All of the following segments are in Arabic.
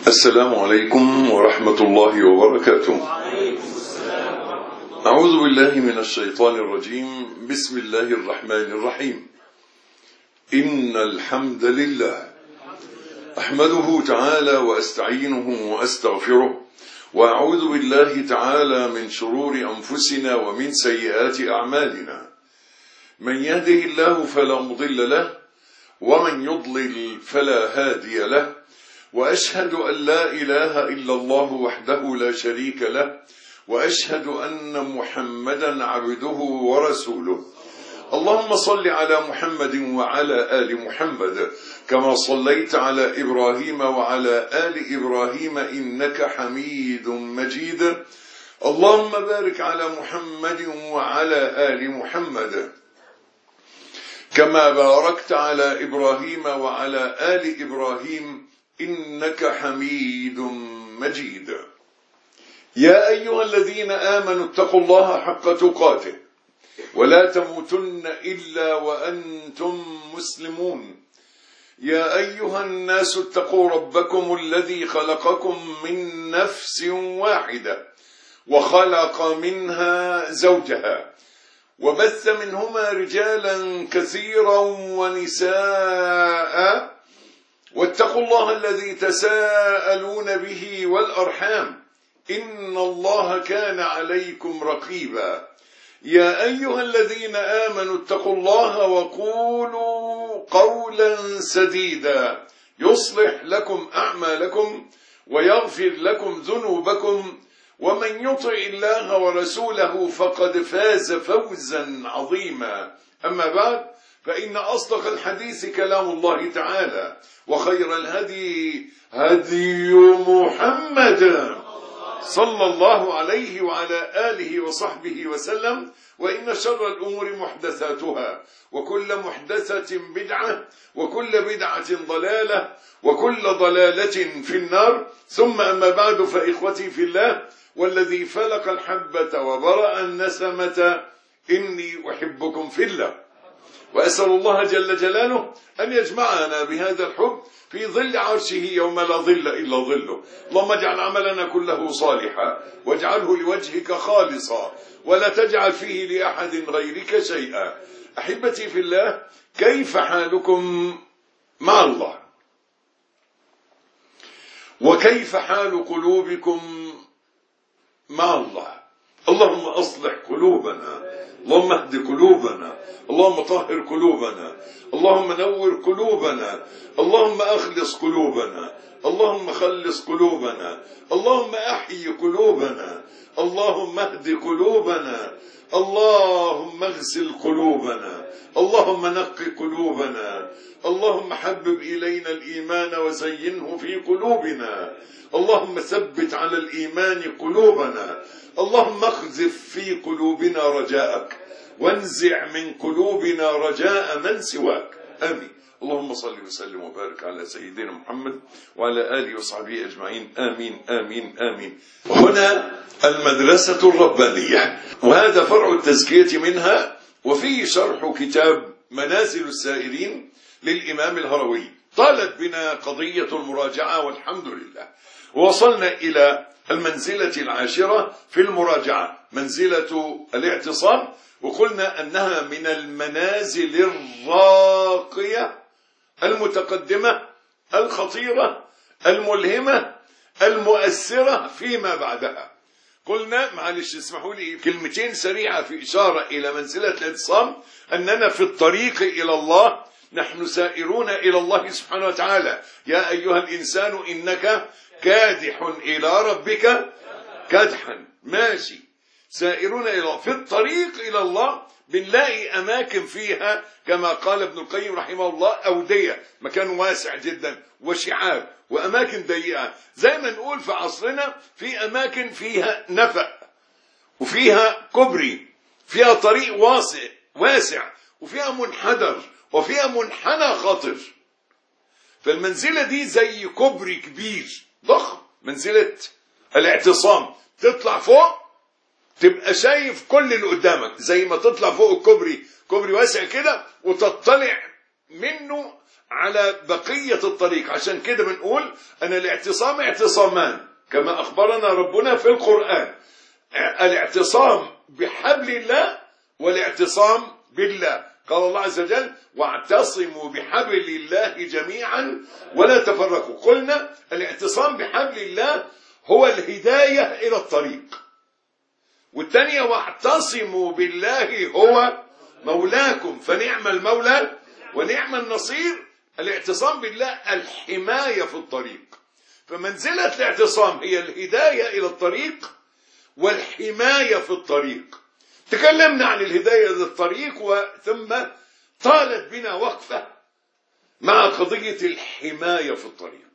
السلام عليكم ورحمة الله وبركاته. أعوذ بالله من الشيطان الرجيم. بسم الله الرحمن الرحيم. إن الحمد لله أحمده تعالى وأستعينه وأستغفره، وأعوذ بالله تعالى من شرور أنفسنا ومن سيئات أعمالنا. من يهده الله فلا مضل له، ومن يضلل فلا هادي له، وأشهد أن لا إله إلا الله وحده لا شريك له، وأشهد أن محمدا عبده ورسوله. اللهم صل على محمد وعلى آل محمد كما صليت على إبراهيم وعلى آل إبراهيم إنك حميد مجيد. اللهم بارك على محمد وعلى آل محمد كما باركت على إبراهيم وعلى آل إبراهيم إنك حميد مجيد. يا أيها الذين آمنوا اتقوا الله حق تقاته ولا تموتن إلا وأنتم مسلمون. يا أيها الناس اتقوا ربكم الذي خلقكم من نفس واحدة وخلق منها زوجها وبث منهما رجالا كثيرا ونساء، واتقوا الله الذي تساءلون به والأرحام إن الله كان عليكم رقيبا. يا أيها الذين آمنوا اتقوا الله وقولوا قولا سديدا يصلح لكم أعمالكم ويغفر لكم ذنوبكم، ومن يطع الله ورسوله فقد فاز فوزا عظيما. أما بعد، فإن أصدق الحديث كلام الله تعالى، وخير الهدي هدي محمد صلى الله عليه وعلى آله وصحبه وسلم، وإن شر الأمور محدثاتها، وكل محدثة بدعة، وكل بدعة ضلالة، وكل ضلالة في النار. ثم أما بعد، فإخوتي في الله، والذي فلق الحبة وبرأ النسمة، إني أحبكم في الله، وأسأل الله جل جلاله أن يجمعنا بهذا الحب في ظل عرشه يوم لا ظل إلا ظله. اللهم اجعل عملنا كله صالحا، واجعله لوجهك خالصا، ولا تجعل فيه لأحد غيرك شيئا. أحبتي في الله، كيف حالكم مع الله؟ وكيف حال قلوبكم مع الله؟ اللهم أصلح قلوبنا، اللهم اهد قلوبنا، اللهم طهر قلوبنا، اللهم نور قلوبنا، اللهم أخلص قلوبنا، اللهم خلص قلوبنا، اللهم أحيي قلوبنا، اللهم اهد قلوبنا، اللهم اغسل قلوبنا، اللهم نقي قلوبنا، اللهم حبب إلينا الإيمان وزينه في قلوبنا، اللهم ثبت على الإيمان قلوبنا، اللهم اقذف في قلوبنا رجاءك، وانزع من قلوبنا رجاء من سواك. آمين. اللهم صل وسلم وبارك على سيدنا محمد وعلى آله وصحبه أجمعين. آمين آمين آمين. هنا المدرسة الربانية، وهذا فرع التزكية منها، وفيه شرح كتاب منازل السائرين للإمام الهروي. طالت بنا قضية المراجعة والحمد لله، ووصلنا إلى المنزلة العاشرة في المراجعة، منزلة الاعتصام، وقلنا أنها من المنازل الراقية المتقدمة الخطيرة الملهمة المؤثرة فيما بعدها. قلنا، معلش اسمحوا لي كلمتين سريعة في إشارة إلى منزلة الاعتصام، أننا في الطريق إلى الله، نحن سائرون إلى الله سبحانه وتعالى. يا أيها الإنسان إنك كادح إلى ربك كدحا، ماشي، سائرون إلى الله. في الطريق إلى الله بنلاقي أماكن فيها كما قال ابن القيم رحمه الله أودية، مكان واسع جدا، وشعاب، وأماكن ضيقة. زي ما نقول في عصرنا في أماكن فيها نفق، وفيها كبري، فيها طريق واسع، وفيها منحدر، وفيها منحنى خطر. فالمنزلة دي زي كبري كبير ضخم، منزلة الاعتصام. تطلع فوق تبقى شايف كل اللي قدامك، زي ما تطلع فوق الكوبري، كوبري واسع كده، وتطلع منه على بقية الطريق. عشان كده بنقول أن الاعتصام اعتصامان كما أخبرنا ربنا في القرآن: الاعتصام بحبل الله والاعتصام بالله. قال الله عز وجل: واعتصموا بحبل الله جميعا ولا تفرقوا. قلنا الاعتصام بحبل الله هو الهداية إلى الطريق، والثانية واعتصموا بالله هو مولاكم فنعم المولى ونعم النصير. الاعتصام بالله الحماية في الطريق، فمنزلة الاعتصام هي الهداية إلى الطريق والحماية في الطريق. تكلمنا عن الهداية إلى الطريق، ثم طالت بنا وقفة مع قضية الحماية في الطريق.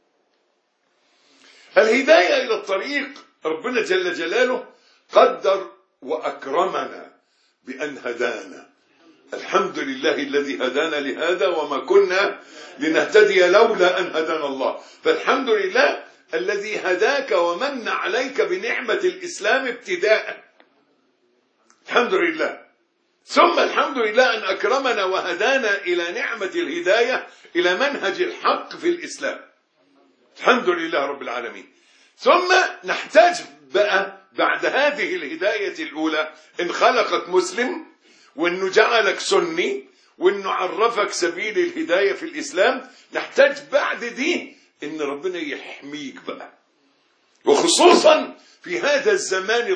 الهداية إلى الطريق ربنا جل جلاله قدر وأكرمنا بأن هدانا. الحمد لله الذي هدانا لهذا وما كنا لنهتدي لولا أن هدانا الله. فالحمد لله الذي هداك ومن عليك بنعمة الإسلام ابتداء، الحمد لله. ثم الحمد لله أن أكرمنا وهدانا إلى نعمة الهداية إلى منهج الحق في الإسلام، الحمد لله رب العالمين. ثم نحتاج بقى بعد هذه الهداية الأولى إن خلقك مسلم، وإنه جعلك سني، وإنه عرفك سبيل الهداية في الإسلام، نحتاج بعد دي إن ربنا يحميك بقى، وخصوصا في هذا الزمان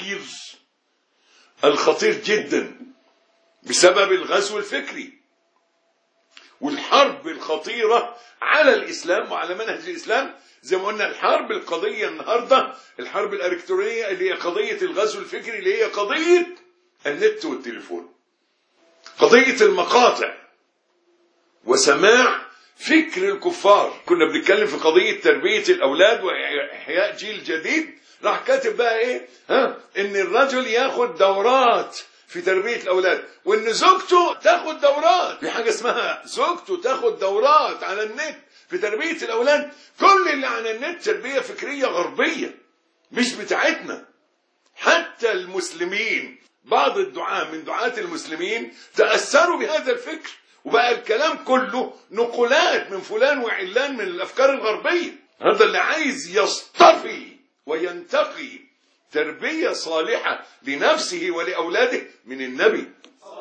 الخطير جدا بسبب الغزو الفكري والحرب الخطيرة على الإسلام وعلى منهج الإسلام. زي ما قلنا الحرب القضية النهاردة الحرب الإلكترونية اللي هي قضية الغزو الفكري، اللي هي قضية النت والتليفون، قضية المقاطع وسماع فكر الكفار. كنا بنتكلم في قضية تربية الأولاد وإحياء جيل جديد، راح كاتب بقى إيه؟ إن الرجل ياخد دورات في تربية الأولاد، وإن زوجته تاخد دورات، في حاجة اسمها زوجته تاخد دورات على النت في تربية الأولاد. كل اللي على النت تربية فكرية غربية مش بتاعتنا. حتى المسلمين بعض الدعاة من دعاة المسلمين تأثروا بهذا الفكر، وبقى الكلام كله نقولات من فلان وعلان من الأفكار الغربية. هذا اللي عايز يصطفي وينتقي تربية صالحة لنفسه ولأولاده من النبي.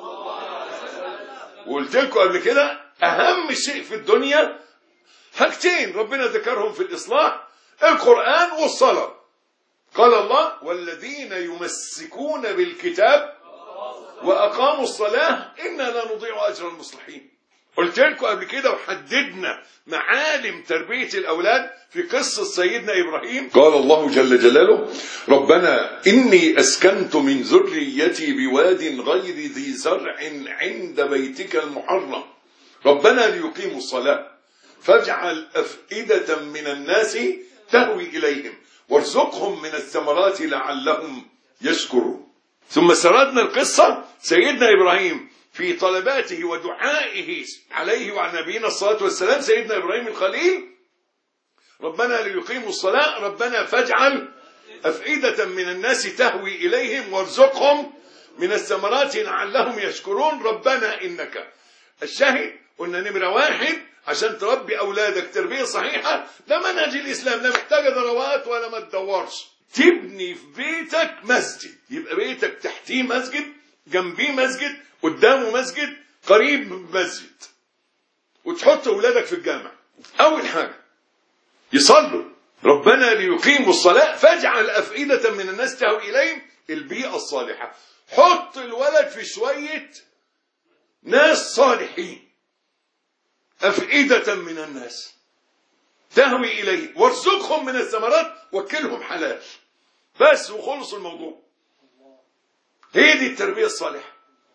وقلت لكم قبل كده أهم شيء في الدنيا حاجتين ربنا ذكرهم في الإصلاح: القرآن والصلاة. قال الله: والذين يمسكون بالكتاب وأقاموا الصلاة إنا لا نضيع أجر المصلحين. قلت لكم قبل كده وحددنا معالم تربية الأولاد في قصة سيدنا إبراهيم. قال الله جل جلاله: ربنا إني أسكنت من ذريتي بواد غير ذي زرع عند بيتك المحرم ربنا ليقيموا الصلاة فاجعل أفئدة من الناس تهوي إليهم وارزقهم من الثمرات لعلهم يشكرون. ثم سردنا القصة سيدنا إبراهيم في طلباته ودعائه عليه وعلى نبينا الصلاة والسلام. سيدنا إبراهيم الخليل: ربنا ليقيموا الصلاة ربنا فاجعل أفئدة من الناس تهوي إليهم وارزقهم من الثمرات لعلهم يشكرون ربنا إنك. الشاهد قلنا نمرة واحد عشان تربي أولادك تربية صحيحة ده منهج الإسلام، لا محتاجة ضروات ولا ما تدورش. تبني في بيتك مسجد، يبقى بيتك تحتيه مسجد، جنبيه مسجد، قدامه مسجد، قريب من مسجد، وتحط أولادك في الجامع. أول حاجة يصلوا ربنا ليقيموا الصلاة فاجعل أفئدة من الناس تهوي إليهم، البيئة الصالحة. حط الولد في شوية ناس صالحين، أفئدة من الناس تهوي إليه وارزقهم من الثمرات وكلهم حلال، بس وخلص الموضوع. هي دي التربية الصالحة.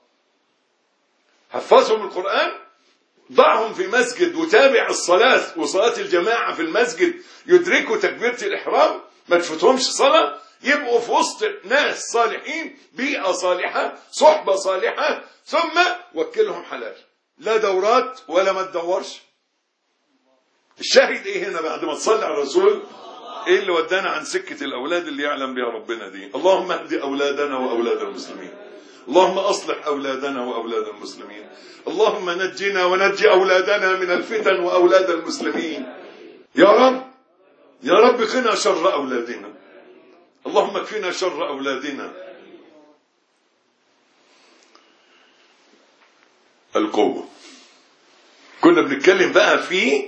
حفظهم القرآن، ضعهم في مسجد وتابع الصلاة وصلاة الجماعة في المسجد، يدركوا تكبيرة الإحرام، ما تفوتهمش صلاة، يبقوا في وسط ناس صالحين، بيئة صالحة، صحبة صالحة، ثم وكلهم حلال، لا دورات ولا ما تدورش. الشاهد ايه هنا بعد ما تصلي على الرسول؟ ايه اللي ودانا عن سكة الاولاد اللي يعلم بها ربنا دي؟ اللهم اهد اولادنا واولاد المسلمين، اللهم أصلح أولادنا وأولاد المسلمين. اللهم نجنا ونجي أولادنا من الفتن وأولاد المسلمين يا رب. يا رب قنا شر أولادنا. اللهم اكفنا شر أولادنا. القوة. كنا بنتكلم بقى في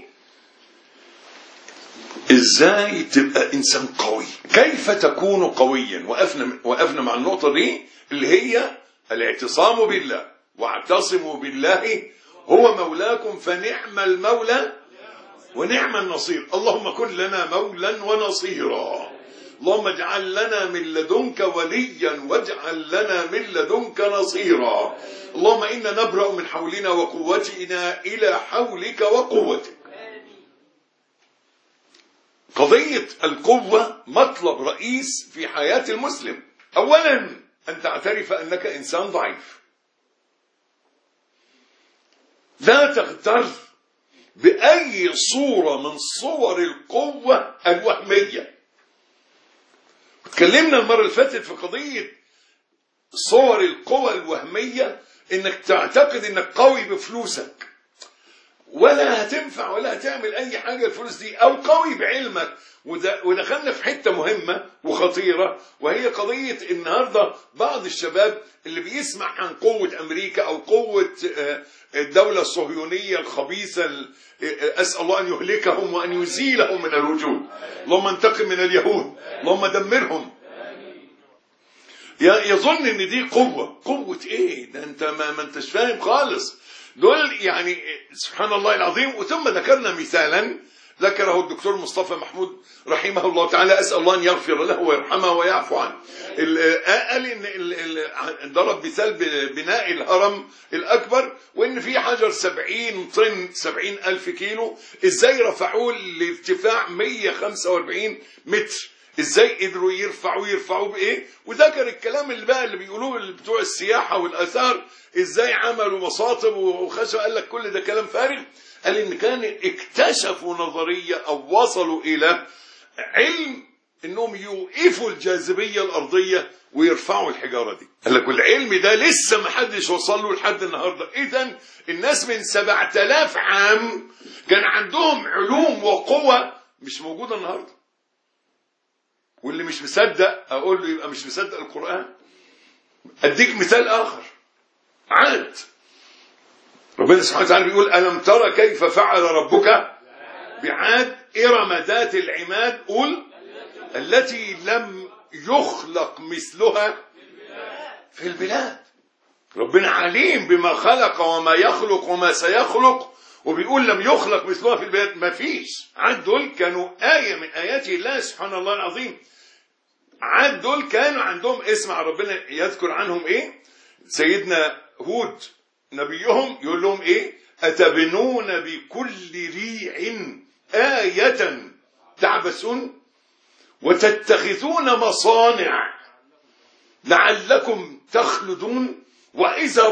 ازاي تبقى انسان قوي، كيف تكون قويا. وقفنا مع النقطة دي اللي هي الاعتصام بالله، واعتصموا بالله هو مولاكم فنعم المولى ونعم النصير. اللهم كن لنا مولا ونصيرا. اللهم اجعل لنا من لدنك وليا واجعل لنا من لدنك نصيرا. اللهم إنا نبرأ من حولنا وقوتنا إلى حولك وقوتك. قضية القوة مطلب رئيس في حياة المسلم. أولا أن تعترف أنك إنسان ضعيف، لا تغتر بأي صورة من صور القوة الوهمية. اتكلمنا المرة اللي فاتت في قضية صور القوة الوهمية، انك تعتقد انك قوي بفلوسك ولا هتنفع ولا هتعمل اي حاجة الفلوس دي، او قوي بعلمك. ودخلنا في حتة مهمة وخطيرة، وهي قضية النهاردة بعض الشباب اللي بيسمع عن قوة امريكا او قوة الدولة الصهيونية الخبيثة، اسأل الله ان يهلكهم وان يزيلهم من الوجود. اللهم انتقم من اليهود، اللهم دمرهم. يظن ان دي قوة ايه ده؟ انت ما انتش فاهم خالص. دول يعني سبحان الله العظيم. وثم ذكرنا مثالا ذكره الدكتور مصطفى محمود رحمه الله تعالى، اسال الله ان يغفر له ويرحمه ويعفو عنه. قال ان ضرب مثال ببناء الهرم الاكبر، وان في حجر 70 طن 70,000 كيلو، ازاي رفعوه لارتفاع 145 متر؟ ازاي قدروا يرفعوه بايه؟ وذكر الكلام اللي بقى اللي بيقولوه بتوع السياحه والاثار، ازاي عملوا مصاطب وخشوا. قال لك كل ده كلام فارغ. قال ان كان اكتشفوا نظريه او وصلوا الى علم انهم يوقفوا الجاذبيه الارضيه ويرفعوا الحجاره دي. قال لك والعلم ده لسه ما حدش وصل له لحد النهارده. اذا الناس من 7000 عام كان عندهم علوم وقوه مش موجوده النهارده. واللي مش مصدق اقول له يبقى مش مصدق القرآن. اديك مثال اخر، عاد. ربنا سبحانه وتعالى بيقول ألم ترى كيف فعل ربك بعاد إرم ذات العماد قول التي لم يخلق مثلها في البلاد. ربنا عليم بما خلق وما يخلق وما سيخلق، وبيقول لم يخلق مثلها في البلاد. ما فيش. عاد دول كانوا آية من آيات الله سبحان الله العظيم. عاد دول كانوا عندهم، اسمع ربنا يذكر عنهم ايه. سيدنا هود نبيهم يقول لهم ايه؟ أتبنون بكل ريع آية تعبثون وتتخذون مصانع لعلكم تخلدون وإذا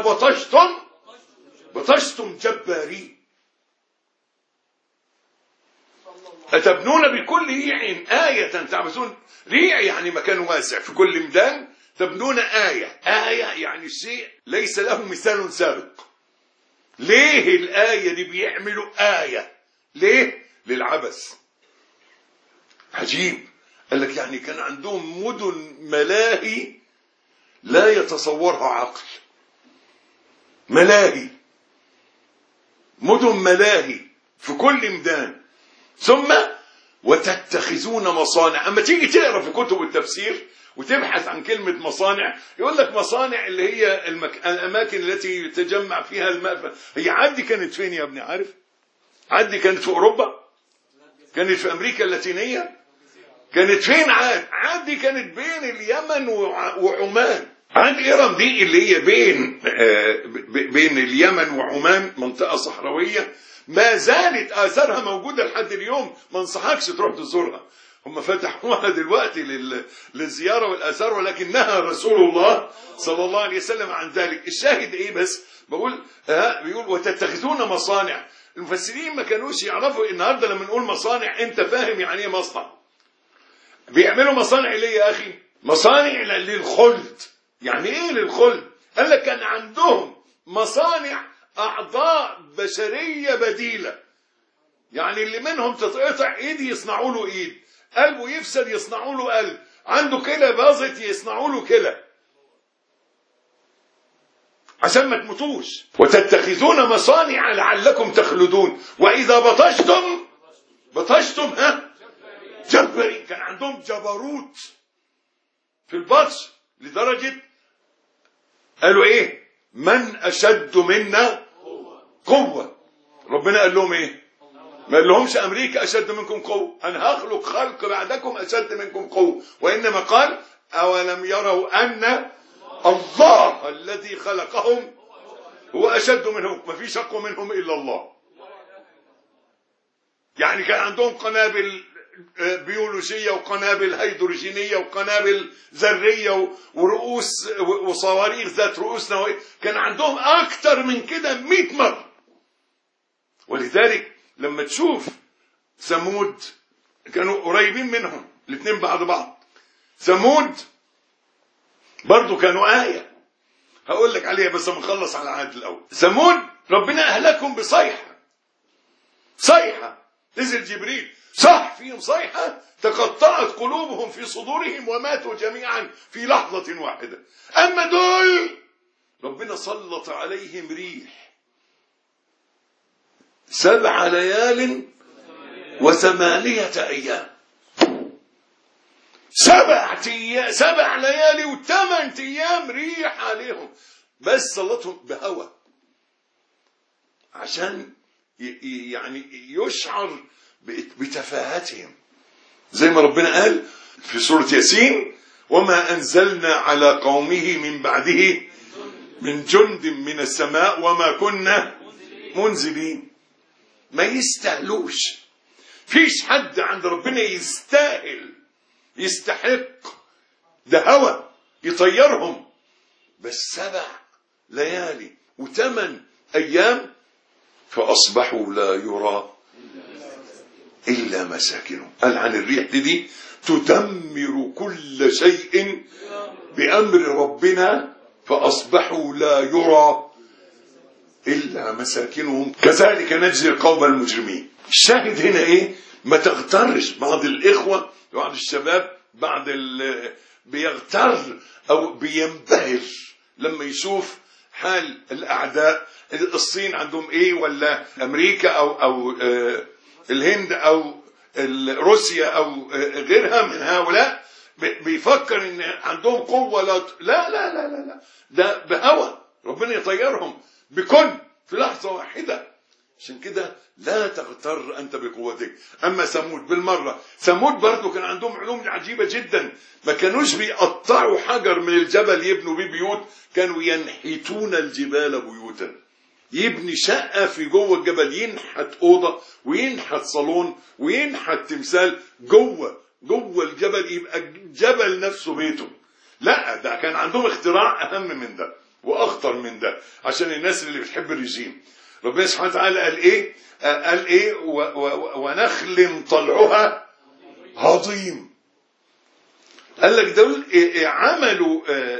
بطشتم جبارين. أتبنون بكل ريع آية تعبثون. ريع يعني مكان واسع في كل ميدان. تبنون آية يعني شيء ليس له مثال سابق. ليه الآية دي بيعملوا آية؟ ليه؟ للعبث. عجيب. قال لك يعني كان عندهم مدن ملاهي لا يتصورها عقل. ملاهي، مدن ملاهي في كل ميدان. ثم وتتخذون مصانع. اما تيجي تقرا في كتب التفسير وتبحث عن كلمة مصانع، يقول لك مصانع اللي هي الأماكن التي يتجمع فيها الماء. هي عاد كانت فين يا ابني؟ عارف؟ عاد كانت في أوروبا؟ كانت في أمريكا اللاتينية؟ كانت فين عاد؟ عاد كانت بين اليمن وعمان. عاد إرم دي اللي هي بين اليمن وعمان، منطقة صحراوية ما زالت آثارها موجودة لحد اليوم. ما انصحكش تروح تزورها. هم فتحوها دلوقتي للزيارة والآثار، ولكنها رسول الله صلى الله عليه وسلم عن ذلك. الشاهد ايه بس؟ بيقول وتتخذون مصانع. المفسرين ما كانوش يعرفوا. النهارده لما نقول مصانع انت فاهم يعني ايه مصنع. بيعملوا مصانع ليه يا اخي؟ مصانع للخلد. يعني ايه للخلد؟ قال لك كان عندهم مصانع أعضاء بشرية بديلة، يعني اللي منهم تتقطع ايد يصنعوا له ايد، قلبه يفسد يصنعوا له قلب، عنده كلى باظت يصنعوا له كلى، عشان ما تموتوش. وتتخذون مصانع لعلكم تخلدون وإذا بطشتم جبارين. كان عندهم جبروت في البطش لدرجة قالوا ايه؟ من أشد منا قوة. ربنا قال لهم ايه؟ ما قال لهمش أمريكا أشد منكم قوة، أنا هخلق خلق بعدكم أشد منكم قوة، وإنما قال أولم يروا أن الله الذي خلقهم هو أشد منهم، ما فيش أقوى منهم إلا الله. يعني كان عندهم قنابل بيولوجية وقنابل هيدروجينية وقنابل ذرية ورؤوس وصواريخ ذات رؤوس نووية، كان عندهم أكتر من كده 100 مرة. ولذلك لما تشوف ثمود كانوا قريبين منهم الاثنين بعد بعض. ثمود برضو كانوا آية هقول لك عليها بس نخلص على العهد الأول. ثمود ربنا أهلكهم بصيحة، نزل جبريل صح فيهم صيحة تقطعت قلوبهم في صدورهم وماتوا جميعا في لحظة واحدة. أما دول ربنا سلط عليهم ريح 7 ليال و8 أيام، 7 ليالي و8 أيام ريح عليهم، بس سلطهم بهوى عشان يعني يشعر بتفاهتهم، زي ما ربنا قال في سورة ياسين وما أنزلنا على قومه من بعده من جند من السماء وما كنا منزلين. ما يستاهلوش، فيش حد عند ربنا يستحق، ده هوى يطيرهم. بس 7 ليالي و8 أيام فأصبحوا لا يرى إلا مساكنهم. قال عن الريح دي تدمر كل شيء بأمر ربنا فأصبحوا لا يرى إلا مساكنهم كذلك نجزي القوم المجرمين. الشاهد هنا إيه؟ ما تغترش. بعض الإخوة بعض الشباب بيغتر أو بينبهر لما يشوف حال الأعداء. الصين عندهم إيه، ولا أمريكا أو الهند أو روسيا أو غيرها من هؤلاء، بيفكر إن عندهم قوة. لا لا لا لا لا، ده بهوى ربنا يطيرهم بكل في لحظة واحدة. عشان كده لا تغتر أنت بقوتك. أما ثمود بالمرة، ثمود برضو كان عندهم علوم عجيبة جدا. ما كانوش بيقطعوا حجر من الجبل يبنوا بيه بيوت، كانوا ينحتون الجبال بيوتا. يبني شقة في جوه الجبل، ينحت أوضة وينحت صالون وينحت تمثال جوه الجبل، يبقى الجبل نفسه بيته. لا، ده كان عندهم اختراع أهم من ده وأخطر من ده عشان الناس اللي بتحب الرجيم. ربنا سبحانه وتعالى قال إيه ونخل طلعها هضيم. قال لك دول عملوا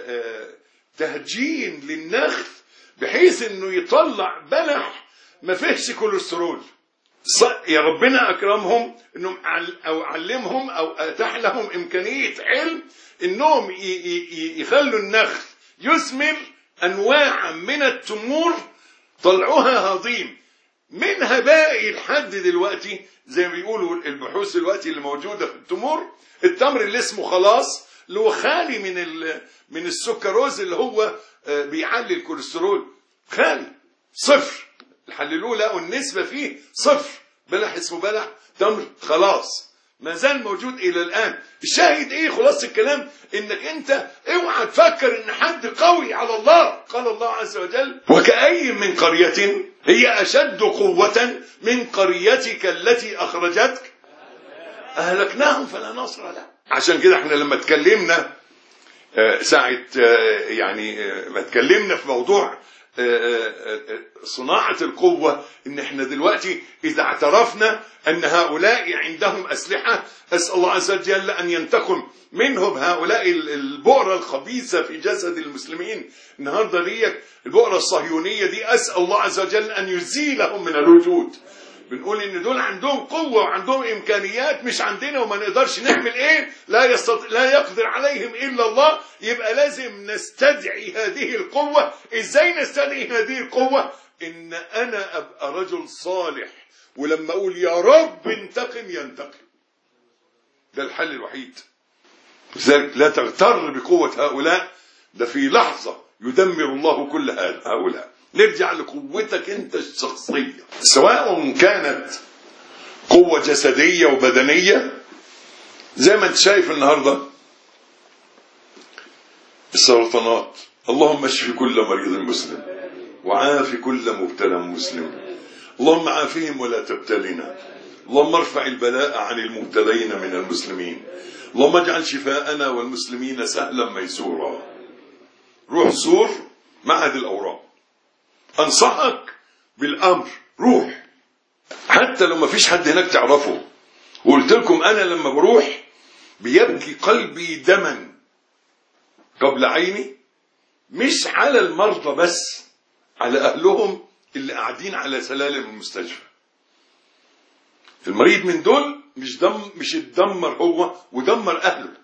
تهجين للنخل بحيث انه يطلع بلح ما فيهش كوليسترول. يا ربنا اكرمهم انهم او علمهم او اتاح لهم امكانيه علم انهم يخلوا النخل يثمر انواع من التمور طلعوها هضيم، منها باقي لحد دلوقتي زي ما بيقولوا البحوث دلوقتي اللي موجوده في التمور. التمر اللي اسمه خلاص اللي هو خالي من السكروز اللي هو بيعلي الكوليسترول، خالي صفر. حللوه لقوا النسبة فيه صفر. بلح اسمه بلح تمر خلاص ما زال موجود إلى الآن. الشاهد إيه؟ خلاص الكلام إنك أنت اوعى تفكر إن حد قوي على الله. قال الله عز وجل وكأي من قرية هي أشد قوة من قريتك التي أخرجتك أهلكناهم فلا نصر لهم. عشان كده احنا لما اتكلمنا ساعة يعني ما اتكلمنا في موضوع صناعة القوة ان احنا دلوقتي اذا اعترفنا ان هؤلاء عندهم اسلحة، اسأل الله عز وجل ان ينتقم منهم هؤلاء البؤرة الخبيثة في جسد المسلمين النهاردة دي، البؤرة الصهيونية دي، اسأل الله عز وجل ان يزيلهم من الوجود. بنقول ان دول عندهم قوة وعندهم امكانيات مش عندنا وما نقدرش نعمل ايه، لا يقدر عليهم الا الله. يبقى لازم نستدعي هذه القوة. ازاي نستدعي هذه القوة؟ ان انا ابقى رجل صالح، ولما اقول يا رب انتقم ينتقم. ده الحل الوحيد. لذلك لا تغتر بقوة هؤلاء، ده في لحظة يدمر الله كل هؤلاء. نرجع لقوتك انت الشخصية، سواء كانت قوة جسدية وبدنية زي ما انت شايف النهاردة السرطانات. اللهم اشف كل مريض مسلم وعاف كل مبتلى مسلم. اللهم عافهم ولا تبتلنا. اللهم ارفع البلاء عن المبتلين من المسلمين. اللهم اجعل شفاءنا والمسلمين سهلا ميسورا. روح زور معهد الأورام، أنصحك بالأمر، روح حتى لو ما فيش حد هناك تعرفه. وقلت لكم أنا لما بروح بيبكي قلبي دما قبل عيني، مش على المرضى بس، على أهلهم اللي قاعدين على سلالم المستشفى. المريض من دول مش اتدمر هو ودمر أهله،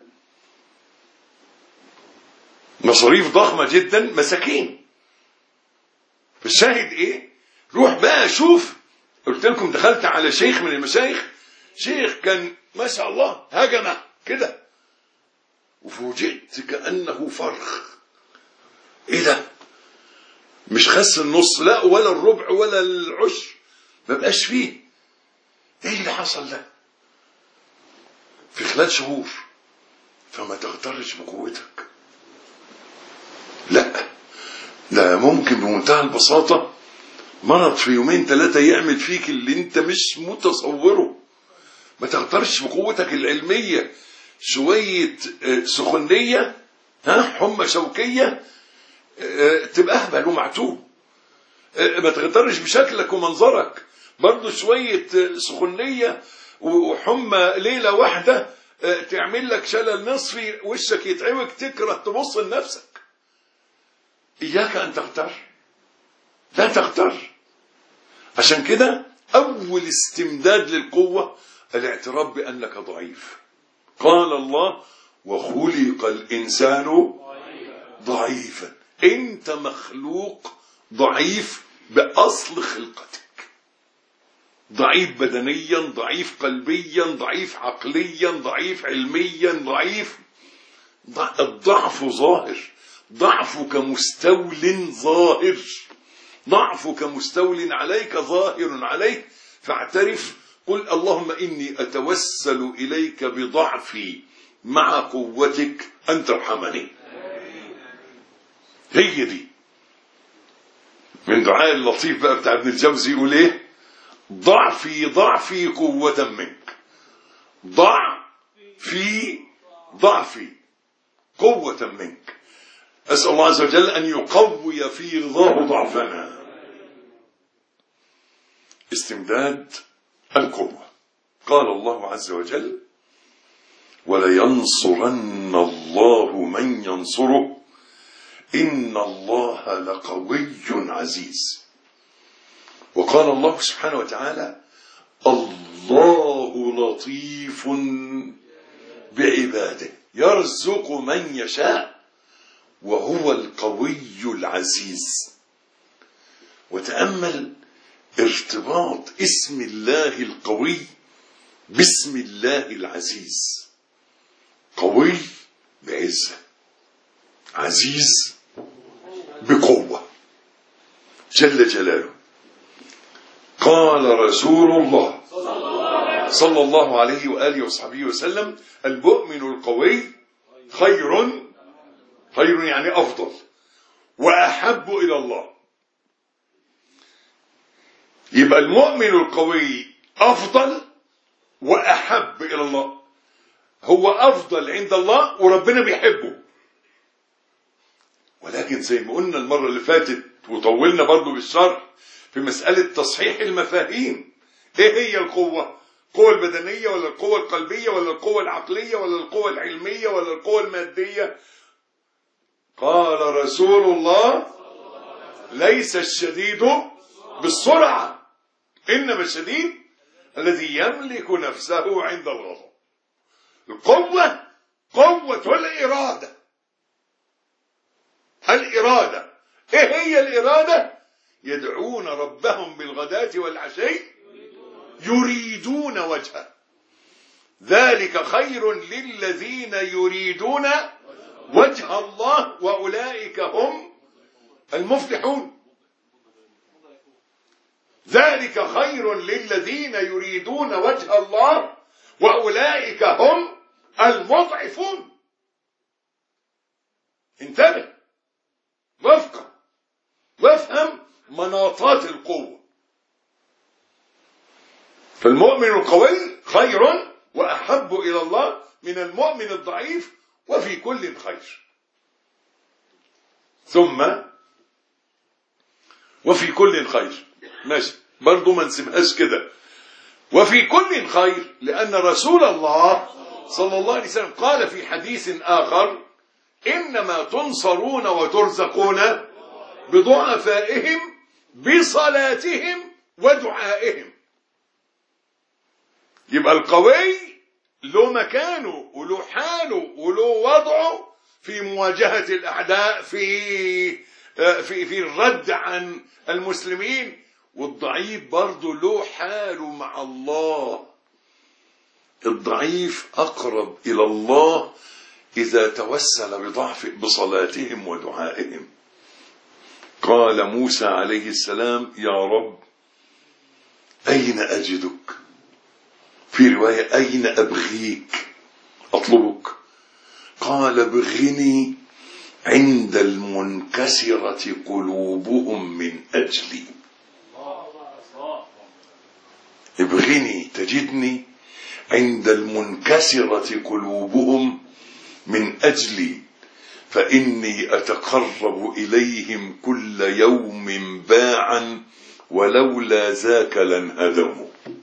مصاريف ضخمة جدا، مساكين. فالشاهد ايه؟ روح بقى شوف. قلت لكم دخلت على شيخ من المشايخ، شيخ كان ما شاء الله هجمة كده، وفوجئت كأنه فرخ. ايه ده؟ مش خس النص، لا ولا الربع ولا العشر، ما بقاش فيه. ايه اللي حصل ده؟ في خلال شهور. فما تغترش بقوتك، لا، ده ممكن بمنتهى البساطة مرض في يومين ثلاثة يعمل فيك اللي انت مش متصوره. ما تغترش بقوتك العلمية. شوية سخونية، حمى شوكية، تبقى اهبل ومعتوه. ما تغترش بشكلك ومنظرك. برضو شوية سخونية وحمى ليلة واحدة تعمل لك شلل نصفي، وشك يتعوج، تكره تبص لنفسك. إياك أن تغتر، لا تغتر. عشان كده أول استمداد للقوة الاعتراف بأنك ضعيف. قال الله وخلق الإنسان ضعيفا. أنت مخلوق ضعيف بأصل خلقتك، ضعيف بدنيا، ضعيف قلبيا، ضعيف عقليا، ضعيف علميا، ضعيف. الضعف ظاهر، ضعفك مستول ظاهر، ضعفك مستول عليك ظاهر عليك. فاعترف، قل اللهم إني أتوسل إليك بضعفي مع قوتك أن ترحمني. هي دي من دعاء اللطيف بقى بتاع ابن الجوزي، يقول ايه؟ ضعفي قوة منك، ضعفي قوة منك. أسأل الله عز وجل أن يقوي في رضاه ضعفنا. استمداد القوة. قال الله عز وجل ولينصرن الله من ينصره إن الله لقوي عزيز. وقال الله سبحانه وتعالى الله لطيف بعباده يرزق من يشاء وهو القوي العزيز. وتأمل ارتباط اسم الله القوي باسم الله العزيز. قوي بعزة، عزيز بقوة جل جلاله. قال رسول الله صلى الله عليه وآله وصحبه وسلم المؤمن القوي خير يعني أفضل وأحب إلى الله. يبقى المؤمن القوي أفضل وأحب إلى الله. هو أفضل عند الله وربنا بيحبه. ولكن زي ما قلنا المرة اللي فاتت وطولنا برضو بالشرح في مسألة تصحيح المفاهيم. ايه هي القوة؟ القوة البدنية ولا القوة القلبية ولا القوة العقلية ولا القوة العلمية ولا القوة المادية؟ قال رسول الله: ليس الشديد بالسرعة، إنما الشديد الذي يملك نفسه عند الغضب. القوة قوة الإرادة. الإرادة إيه هي الإرادة؟ يدعون ربهم بالغداة والعشي يريدون وجهه، ذلك خير للذين يريدون وجه الله وأولئك هم المفلحون. ذلك خير للذين يريدون وجه الله وأولئك هم المضعفون. انتبه وافهم مناطات القوة. فالمؤمن القوي خير وأحب إلى الله من المؤمن الضعيف، وفي كل خير. ثم وفي كل خير، ماشي برضو ما نسيبهاش كده. وفي كل خير لأن رسول الله صلى الله عليه وسلم قال في حديث آخر: إنما تنصرون وترزقون بضعفائهم بصلاتهم ودعائهم. يبقى القوي له مكانه وله حاله وله وضعه في مواجهة الأعداء، في الرد عن المسلمين، والضعيف برضه له حاله مع الله. الضعيف أقرب إلى الله إذا توسل بصلاتهم ودعائهم. قال موسى عليه السلام: يا رب أين أجدك؟ في رواية: أين أبغيك أطلبك؟ قال: ابغني عند المنكسرة قلوبهم من أجلي. ابغني تجدني عند المنكسرة قلوبهم من أجلي، فإني أتقرب إليهم كل يوم باعا ولولا ذاك لانهدموا.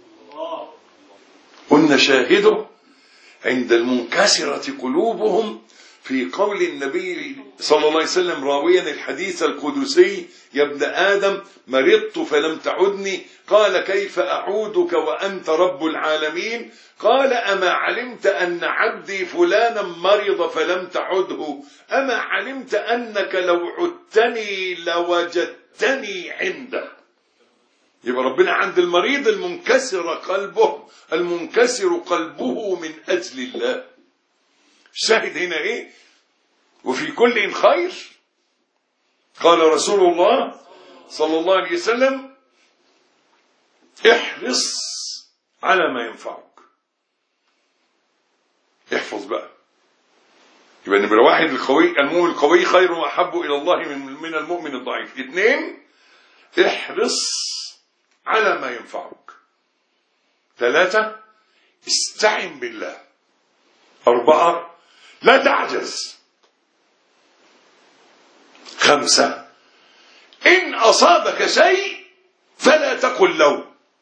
قلنا شاهده عند المنكسرة قلوبهم في قول النبي صلى الله عليه وسلم راويا الحديث القدسي: يا ابن آدم مرضت فلم تعدني، قال: كيف أعودك وأنت رب العالمين؟ قال: أما علمت أن عبدي فلانا مرض فلم تعده؟ أما علمت أنك لو عدتني لوجدتني عنده؟ يبقى ربنا عند المريض المنكسر قلبه من أجل الله. الشاهد هنا ايه؟ وفي كل خير. قال رسول الله صلى الله عليه وسلم: احرص على ما ينفعك. احفظ بقى. يبقى نمرة واحد القوي، المؤمن القوي خير وأحب إلى الله من المؤمن الضعيف. 2 احرص على ما ينفعك. 3 استعن بالله. 4 لا تعجز. 5 إن أصابك شيء فلا تقل لو،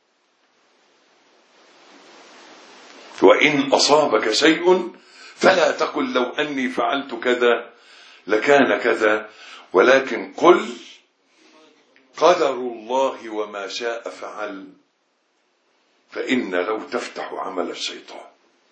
وإن أصابك شيء فلا تقل لو أني فعلت كذا لكان كذا، ولكن قل قدر الله وما شاء فعل، فإن لو تفتح عمل الشيطان.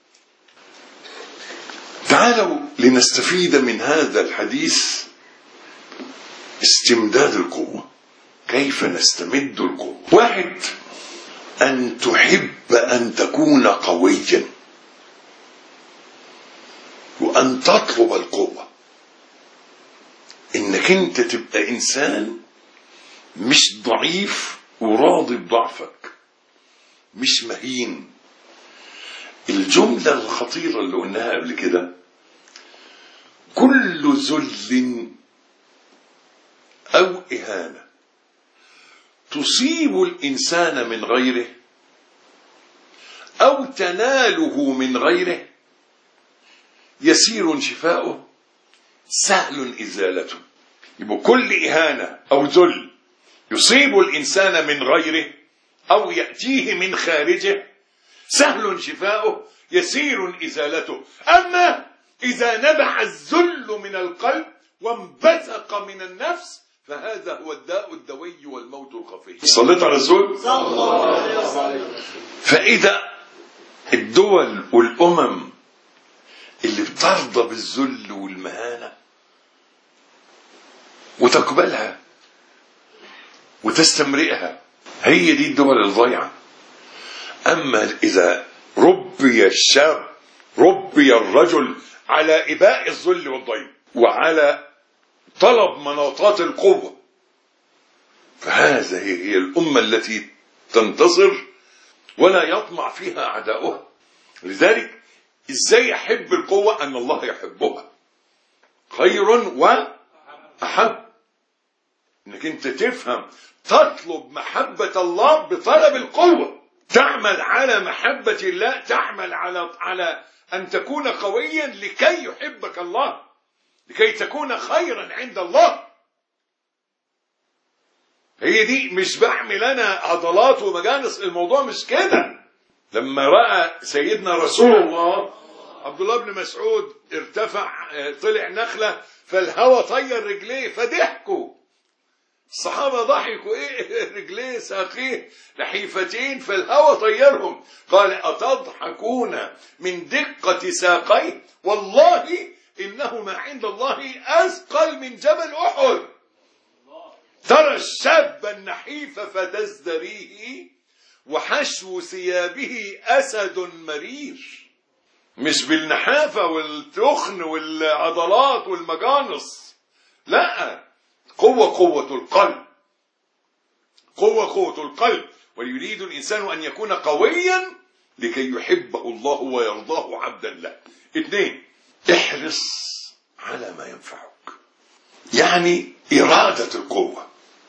تعالوا لنستفيد من هذا الحديث استمداد القوة. كيف نستمد القوة؟ 1 أن تحب أن تكون قويا، وأن تطلب القوة. إنك أنت تبقى إنسان مش ضعيف وراضي بضعفك، مش مهين. الجملة الخطيرة اللي قلناها قبل كده: كل ذل أو إهانة تصيب الإنسان من غيره أو تناله من غيره يسير شفاؤه سهل إزالته. يبقى كل إهانة أو ذل يصيب الإنسان من غيره أو يأتيه من خارجه سهل شفاؤه يسير إزالته. أما إذا نبع الذل من القلب وانبثق من النفس فهذا هو الداء الدوي والموت الخفي. صليت على الرسول صلى الله عليه وسلم. فإذا الدول والأمم اللي بترضى بالذل والمهانة وتقبلها وتستمرئها هي دي الدول الضيعة. أما إذا ربي الشاب ربي الرجل على إباء الذل والضيم وعلى طلب مناطات القوة فهذه هي الأمة التي تنتصر ولا يطمع فيها أعداؤها. لذلك إزاي يحب القوة؟ أن الله يحبها خير وأحب. إنك أنت تفهم تطلب محبة الله بطلب القوة، تعمل على محبة الله، تعمل على أن تكون قويا لكي يحبك الله، لكي تكون خيرا عند الله. هي دي مش بعمل أنا عضلات ومجانس، الموضوع مش كده. لما رأى سيدنا رسول الله عبد الله بن مسعود ارتفع طلع نخلة فالهوى طير رجليه فضحكوا الصحابة، ضحكوا ايه رجليه ساقيه نحيفتين فالهوى طيرهم. قال أتضحكون من دقة ساقيه والله إنه ما عند الله أثقل من جبل أحد. ترى الشاب النحيف فتزدريه وحشو ثيابه أسد مرير. مش بالنحافة والتخن والعضلات والمجانس، لا، قوة القلب، قوة القلب. ويريد الإنسان أن يكون قويا لكي يحبه الله ويرضاه عبدا له. 2 احرص على ما ينفعك، يعني إرادة القوة،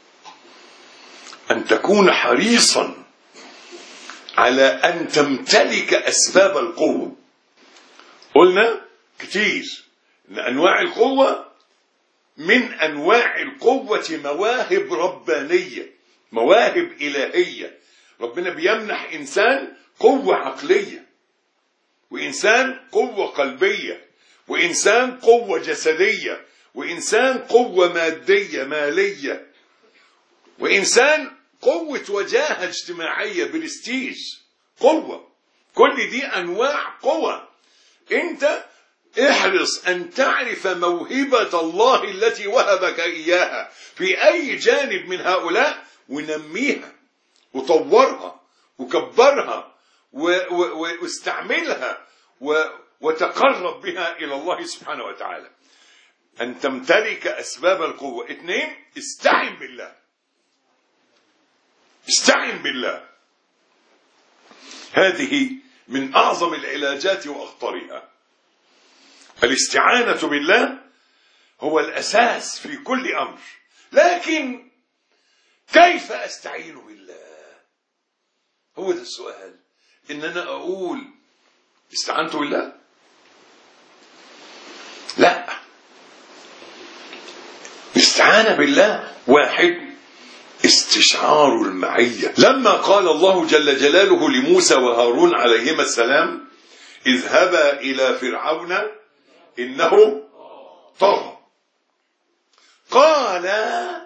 أن تكون حريصا على أن تمتلك أسباب القوة. قلنا كتير أن أنواع القوة، من أنواع القوة مواهب ربانية، مواهب إلهية. ربنا بيمنح إنسان قوة عقلية، وإنسان قوة قلبية، وإنسان قوة جسدية، وإنسان قوة مادية مالية، وإنسان قوة وجاهة اجتماعية برستيج قوة. كل دي أنواع قوة. أنت احرص أن تعرف موهبة الله التي وهبك إياها في أي جانب من هؤلاء، ونميها وطورها وكبرها واستعملها وتقرب بها إلى الله سبحانه وتعالى. أن تمتلك أسباب القوة. 2 استعن بالله، استعن بالله. هذه من أعظم العلاجات وأخطرها. الاستعانة بالله هو الأساس في كل أمر. لكن كيف أستعين بالله؟ هو ده السؤال. إن أنا أقول استعنت بالله؟ لا. استعان بالله 1 استشعار المعية. لما قال الله جل جلاله لموسى وهارون عليهما السلام اذهبا إلى فرعون إنه طغى، قال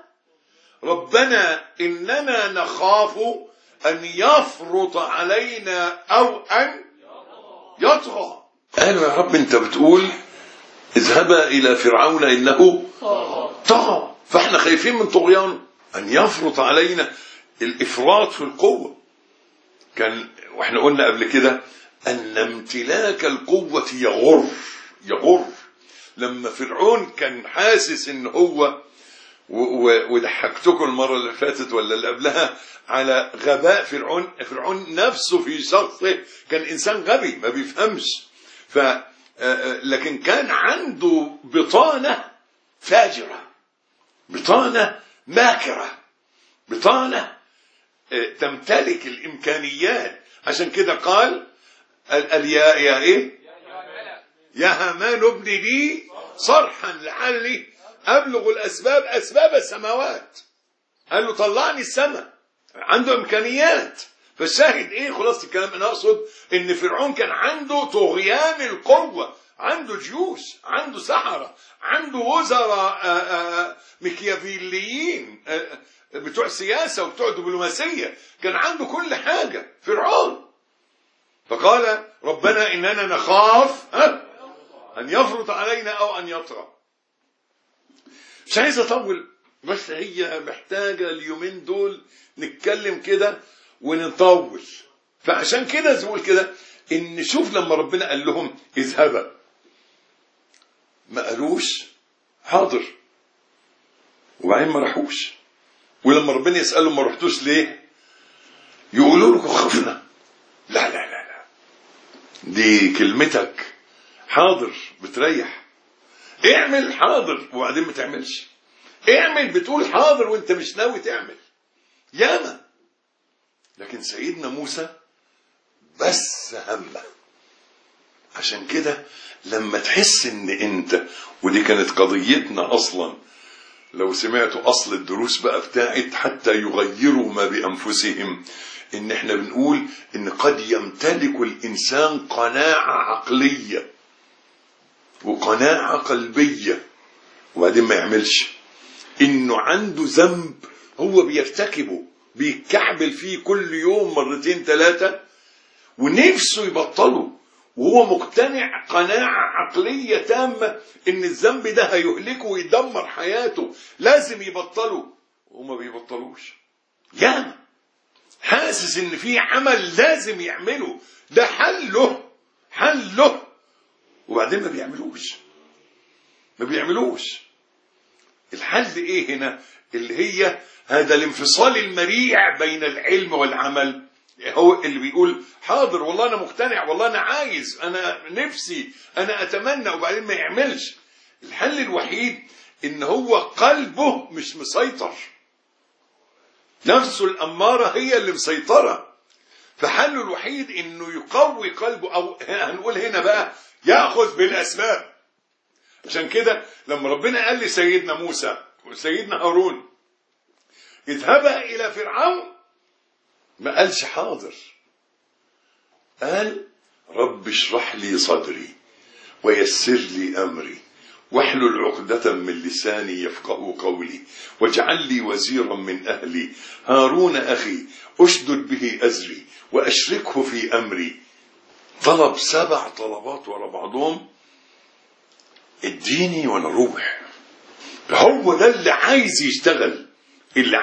ربنا إننا نخاف أن يفرط علينا أو أن يطغى. قالوا يا رب أنت بتقول اذهبا إلى فرعون إنه طغى، فاحنا خايفين من طغيانه أن يفرط علينا. الإفراط في القوة كان، واحنا قلنا قبل كده أن امتلاك القوة يغر. لما فرعون كان حاسس ان هو وضحكتكم المرة اللي فاتت ولا اللي قبلها على غباء فرعون نفسه في شخصه كان إنسان غبي ما بيفهمش، لكن كان عنده بطانة فاجرة، بطانة ماكرة، بطانة تمتلك الإمكانيات. عشان كده قال يا هامان ابن لي صرحا لعلي أبلغ الأسباب أسباب السماوات. قال له طلعني السماء، عنده إمكانيات. فالشاهد إيه خلاص الكلام؟ أنا أقصد إن فرعون كان عنده طغيان القوة، عنده جيوش، عنده سحرة، عنده وزراء مكيافيليين بتوع سياسة وبتوع دبلوماسية، كان عنده كل حاجة فرعون. فقال ربنا إننا نخاف أن يفرط علينا أو أن يطغى. مش عايز أطول، بس هي محتاجة اليومين دول نتكلم كده ونطول. فعشان كده زول كده إن شوف لما ربنا قال لهم اذهبا، ما قالوش حاضر وبعدين ما راحوش. ولما ربنا يسألهم ما رحتوش ليه، يقولوا له خفنا. لا لا لا لا، دي كلمتك حاضر بتريح. اعمل حاضر وبعدين ما تعملش، اعمل بتقول حاضر وانت مش ناوي تعمل ياما. لكن سيدنا موسى بس همه. عشان كده لما تحس ان انت، ودي كانت قضيتنا اصلا، لو سمعتوا اصل الدروس بقى بتاعت حتى يغيروا ما بانفسهم، ان احنا بنقول ان قد يمتلك الانسان قناعة عقلية وقناعة قلبية وبعدين ما يعملش، انه عنده ذنب هو بيرتكبه بيتكعبل فيه كل يوم مرتين ثلاثة ونفسه يبطله، وهو مقتنع قناعة عقلية تامة ان الذنب ده هيهلكه ويدمر حياته، لازم يبطله وما بيبطلوش. يعني حاسس ان في عمل لازم يعمله، ده حله وبعدين ما بيعملوش. الحل ايه هنا؟ اللي هي هذا الانفصال المريع بين العلم والعمل. هو اللي بيقول حاضر والله انا مقتنع، والله انا عايز، انا نفسي، انا اتمنى، وبعدين ما يعملش. الحل الوحيد ان هو قلبه مش مسيطر، نفسه الاماره هي اللي مسيطره. فحله الوحيد انه يقوي قلبه، او هنقول هنا بقى ياخذ بالاسباب. عشان كده لما ربنا قال لسيدنا موسى وسيدنا هارون اذهبا الى فرعون، ما قالش حاضر، قال رب اشرح لي صدري ويسر لي امري واحلل عقدة من لساني يفقه قولي واجعل لي وزيرا من اهلي هارون اخي اشدد به ازري واشركه في امري. طلب 7 طلبات ورا بعضهم، اديني وانا روح. هو ده اللي عايز يشتغل، اللي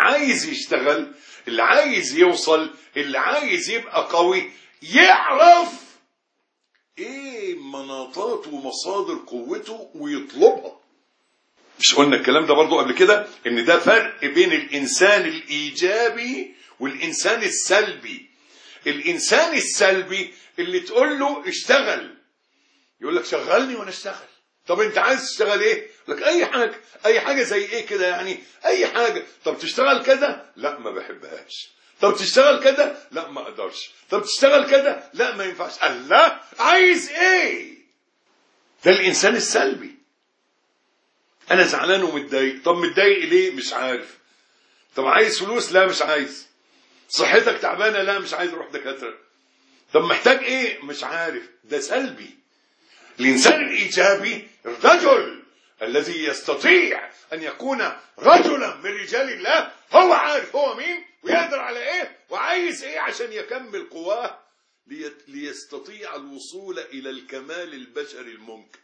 عايز يوصل، اللي عايز يبقى قوي، يعرف ايه مناطات ومصادر قوته ويطلبها. مش قلنا الكلام ده برضو قبل كده، ان ده فرق بين الانسان الايجابي والانسان السلبي. الانسان السلبي اللي تقول له اشتغل يقول لك شغلني وانا اشتغل. طب انت عايز تشتغل ايه؟ لك اي حاجه زي ايه كده، يعني اي حاجه. طب تشتغل كده؟ لا ما بحبهاش. طب تشتغل كده؟ لا ما اقدرش. طب تشتغل كده؟ لا ما ينفعش. الله، عايز ايه؟ ده الانسان السلبي. انا زعلان ومتضايق. طب متضايق ليه؟ مش عارف. طب عايز فلوس؟ لا مش عايز. صحتك تعبانه؟ لا مش عايز اروح دكاتره. طب محتاج ايه؟ مش عارف. ده سلبي. الإنسان الإيجابي الرجل الذي يستطيع أن يكون رجلا من رجال الله، هو عارف هو مين ويقدر على إيه وعايز إيه عشان يكمل قواه ليستطيع الوصول إلى الكمال البشري الممكن.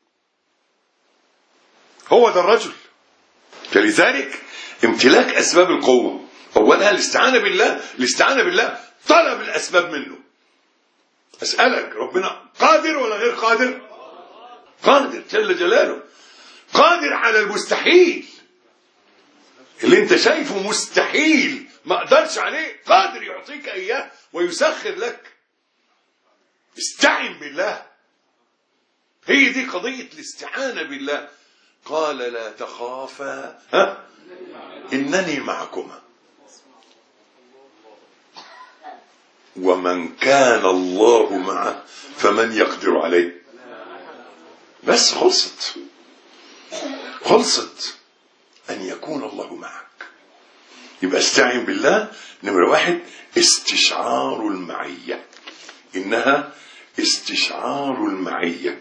هو ده الرجل. فلذلك امتلاك أسباب القوة أولها الاستعانة بالله، طلب الأسباب منه. أسألك، ربنا قادر ولا غير قادر؟ قادر جل جلاله، قادر على المستحيل اللي انت شايفه مستحيل ما قدرش عليه، قادر يعطيك اياه ويسخر لك. استعن بالله. هي دي قضية الاستعانة بالله. قال لا تخافا إنني معكما ومن كان الله معه فمن يقدر عليه. بس خلصت. خلصت. أن يكون الله معك. يبقى استعين بالله. نمرة 1 استشعار المعية، إنها استشعار المعية،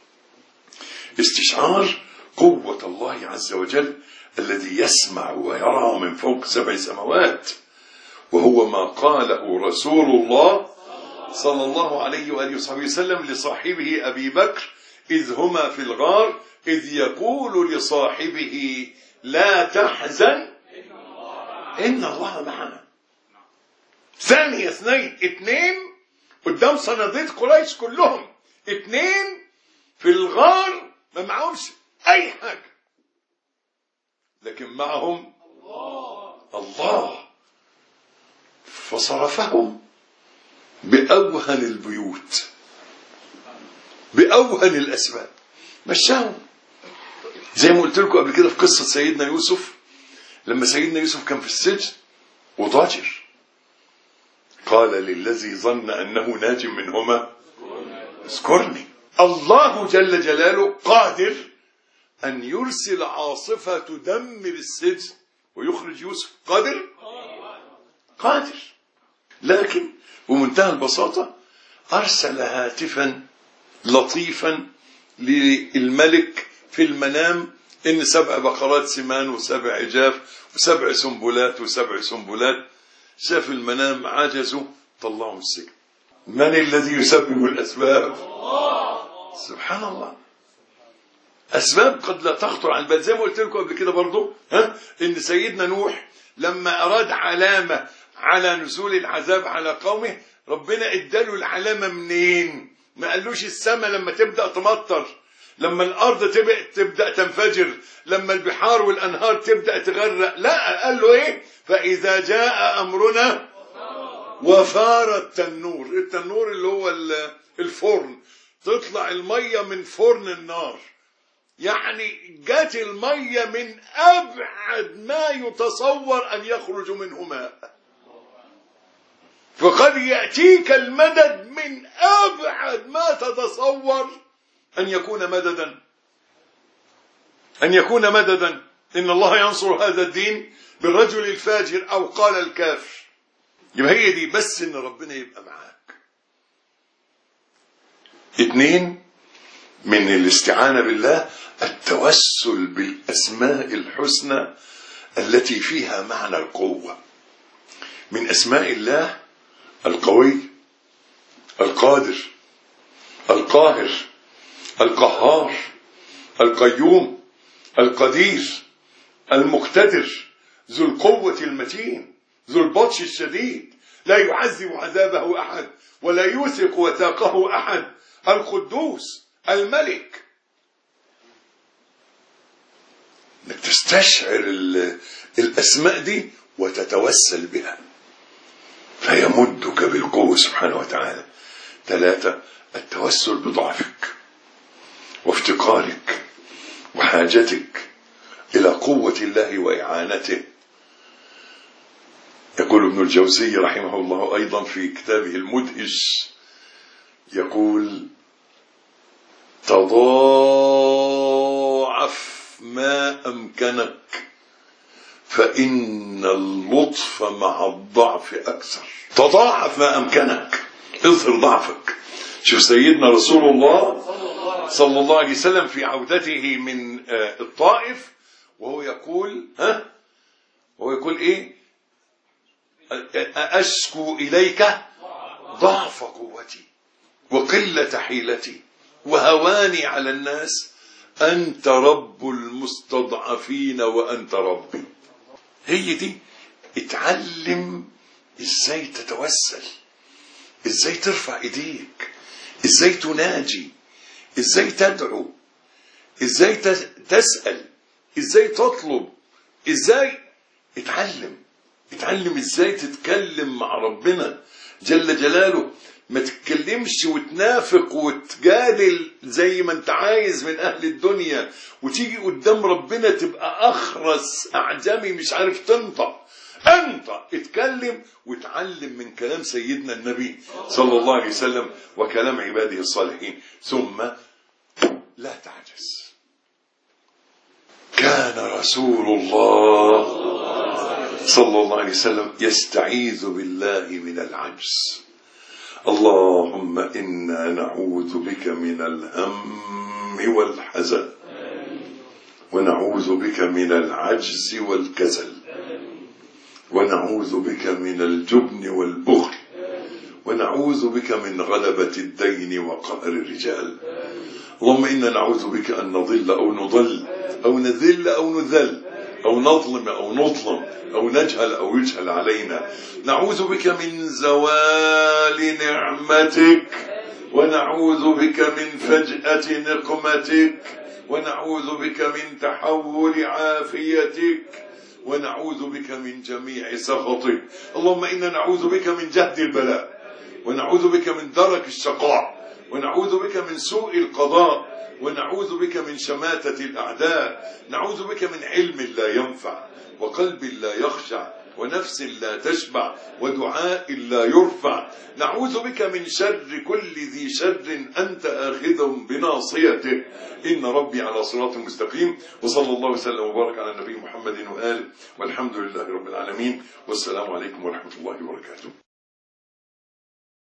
استشعار قوة الله عز وجل الذي يسمع ويرى من فوق 7 سماوات، وهو ما قاله رسول الله صلى الله عليه وآله وصحبه وسلم لصاحبه أبي بكر إذ هما في الغار إذ يقول لصاحبه لا تحزن إن الله معنا. ثانية 2 قدام صناديد قريش كلهم، 2 في الغار ما معهمش أي حاجة، لكن معهم الله، فصرفهم بأوهن البيوت بأوهن الأسباب، مشاهم. زي ما قلت لكم قبل كده في قصة سيدنا يوسف، لما سيدنا يوسف كان في السجن وضاجر، قال للذي ظن أنه ناج منهما اذكرني. الله جل جلاله قادر أن يرسل عاصفة تدمر السجن ويخرج يوسف، قادر. لكن بمنتهى البساطة أرسل هاتفا لطيفا للملك في المنام إن 7 بقرات سمان و7 عجاف و7 سنبلات و7 سنبلات. شاف المنام، عجزوا، طلعوا السجن. من الذي يسبب الأسباب؟ سبحان الله. أسباب قد لا تخطر على البال. زي ما قلت لكم قبل كده برضو إن سيدنا نوح لما أراد علامة على نزول العذاب على قومه، ربنا اداله العلامة منين؟ ما قالوش السماء لما تبدأ تمطر، لما الأرض تبدأ تنفجر، لما البحار والأنهار تبدأ تغرق. لا، قال له إيه؟ فإذا جاء أمرنا وفار التنور. التنور اللي هو الفرن، تطلع المية من فرن النار، يعني جات المية من أبعد ما يتصور أن يخرج منه ماء. فقد يأتيك المدد من أبعد ما تتصور أن يكون مددا. إن الله ينصر هذا الدين بالرجل الفاجر أو قال الكافر. يبقى هي دي بس، إن ربنا يبقى معاك. 2 من الاستعانة بالله التوسل بالأسماء الحسنى التي فيها معنى القوة. من أسماء الله القوي، القادر، القاهر، القهار، القيوم، القدير، المقتدر، ذو القوة المتين، ذو البطش الشديد، لا يعذب عذابه أحد ولا يوثق وثاقه أحد، القدوس، الملك. انك تستشعر الأسماء دي وتتوسل بها فيمدك بالقوة سبحانه وتعالى. 3 التوسل بضعفك وافتقارك وحاجتك إلى قوة الله وإعانته. يقول ابن الجوزي رحمه الله أيضا في كتابه المدهش، يقول تضاعف ما أمكنك فإن اللطف مع الضعف أكثر. تضاعف ما أمكنك، اظهر ضعفك. شوف سيدنا رسول الله صلى الله عليه وسلم في عودته من الطائف وهو يقول إيه؟ أشكو إليك ضعف قوتي وقلة حيلتي وهواني على الناس، أنت رب المستضعفين وأنت ربي. هي دي. اتعلم ازاي تتوسل، ازاي ترفع ايديك، ازاي تناجي، ازاي تدعو، ازاي تسأل، ازاي تطلب، ازاي اتعلم ازاي تتكلم مع ربنا جل جلاله. ما تتكلمش وتنافق وتجادل زي ما انت عايز من اهل الدنيا، وتيجي قدام ربنا تبقى اخرس اعجمي مش عارف تنطق. انت اتكلم وتعلم من كلام سيدنا النبي صلى الله عليه وسلم وكلام عباده الصالحين. ثم لا تعجز، كان رسول الله صلى الله عليه وسلم يستعيذ بالله من العجز. اللهم إنا نعوذ بك من الهم والحزن، ونعوذ بك من العجز والكسل، ونعوذ بك من الجبن والبخل، ونعوذ بك من غلبة الدين وقهر الرجال. اللهم إنا نعوذ بك أن نضل أو نضل أو نذل أو نذل أو نظلم أو نظلم أو نجهل أو يجهل علينا. نعوذ بك من زوال نعمتك، ونعوذ بك من فجأة نقمتك، ونعوذ بك من تحول عافيتك، ونعوذ بك من جميع سخطك. اللهم إنا نعوذ بك من جهد البلاء، ونعوذ بك من درك الشقاء، ونعوذ بك من سوء القضاء، ونعوذ بك من شماتة الأعداء. نعوذ بك من علم لا ينفع، وقلب لا يخشع، ونفس لا تشبع، ودعاء لا يرفع. نعوذ بك من شر كل ذي شر أنت آخذ بناصيته. إن ربي على صراط مستقيم. وصلى الله وسلم وبارك على النبي محمد وآله، والحمد لله رب العالمين، والسلام عليكم ورحمة الله وبركاته.